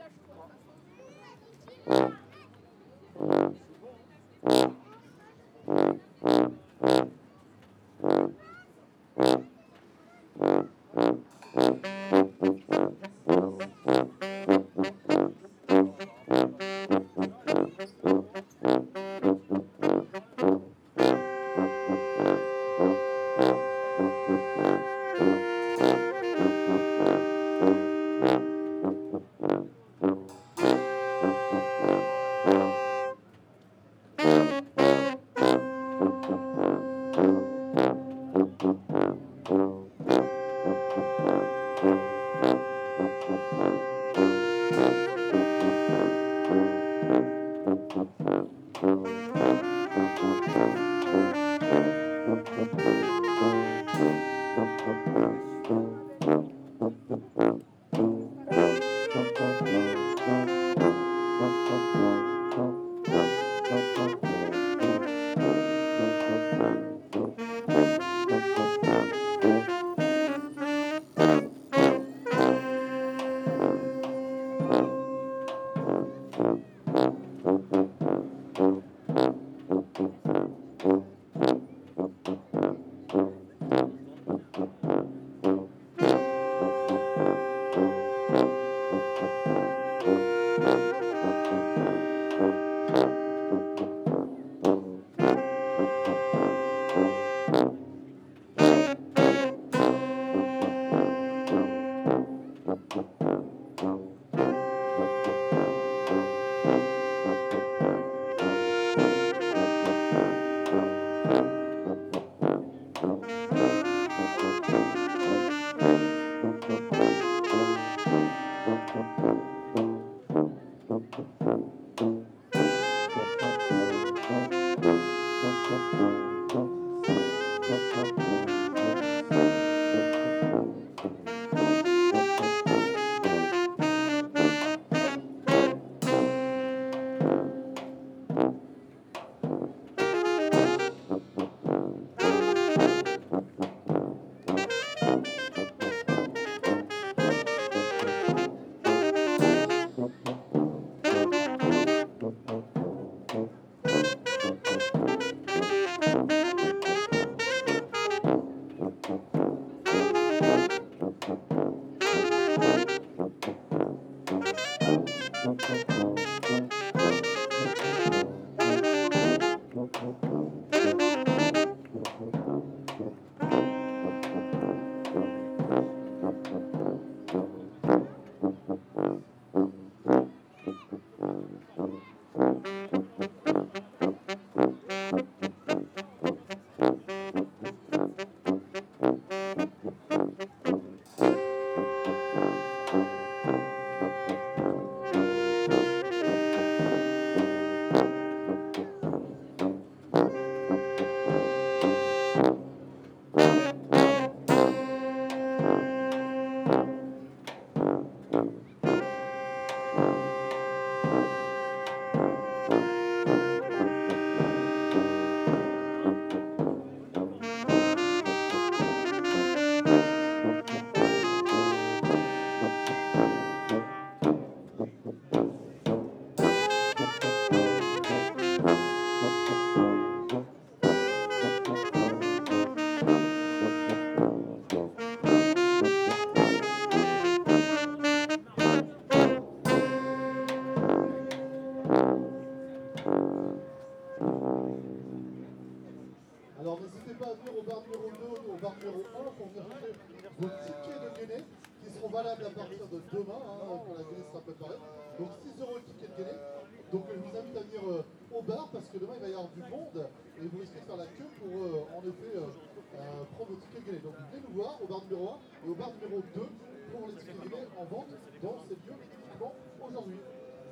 Alors n'hésitez pas à venir au bar numéro 2 ou au bar numéro 1 pour venir chercher vos tickets de Guinée qui seront valables à partir de demain, quand la Guinée sera préparée. Donc 6 € le ticket de Guinée. Donc je vous invite à venir au bar parce que demain il va y avoir du monde et vous risquez de faire la queue pour en effet prendre vos tickets de Guinée. Donc venez nous voir au bar numéro 1 et au bar numéro 2 pour les tickets de Guinée en vente dans ces lieux typiquement aujourd'hui.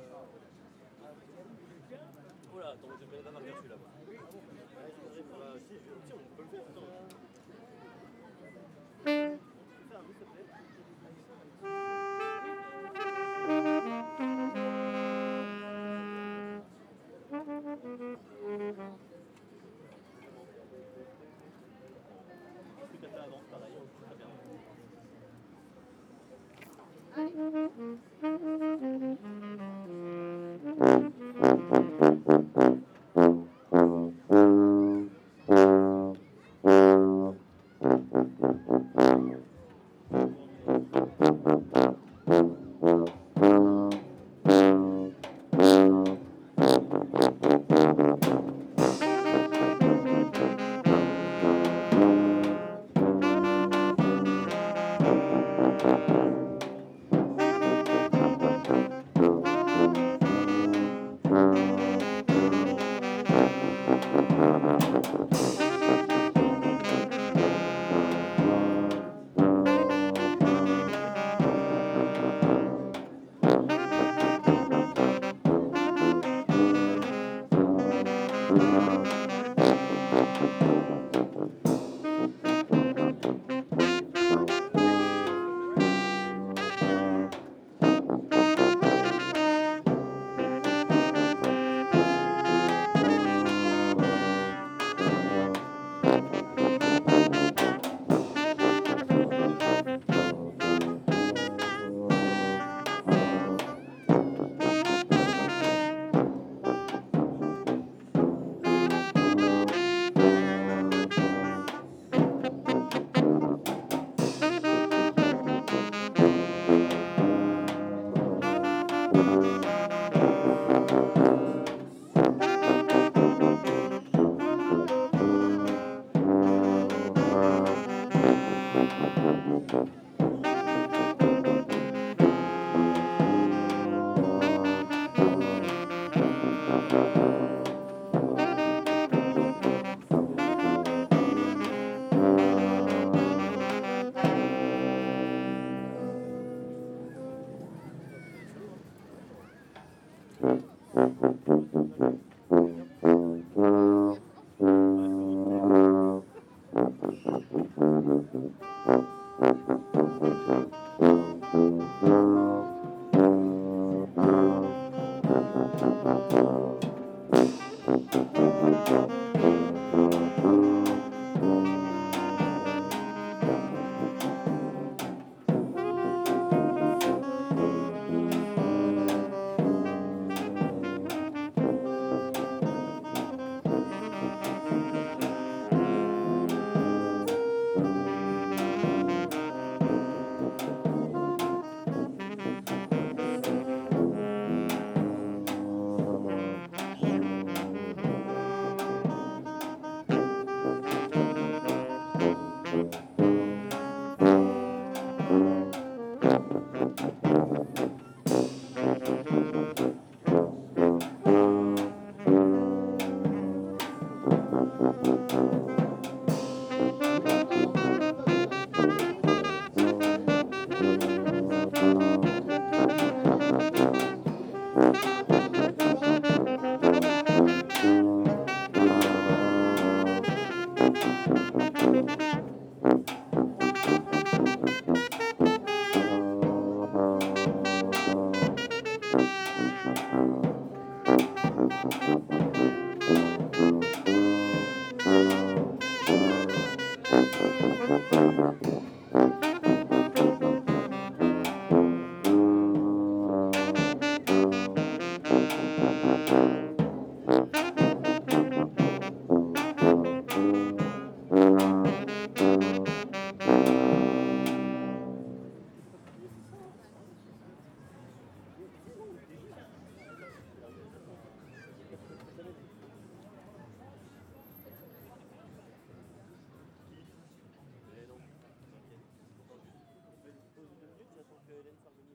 Voilà, attends, je vais la celui-là. Si, on peut le faire. Très bien. Mais non, t'inquiète. Attends, juste pose 2 minutes, j'attends que Hélène s'arrive.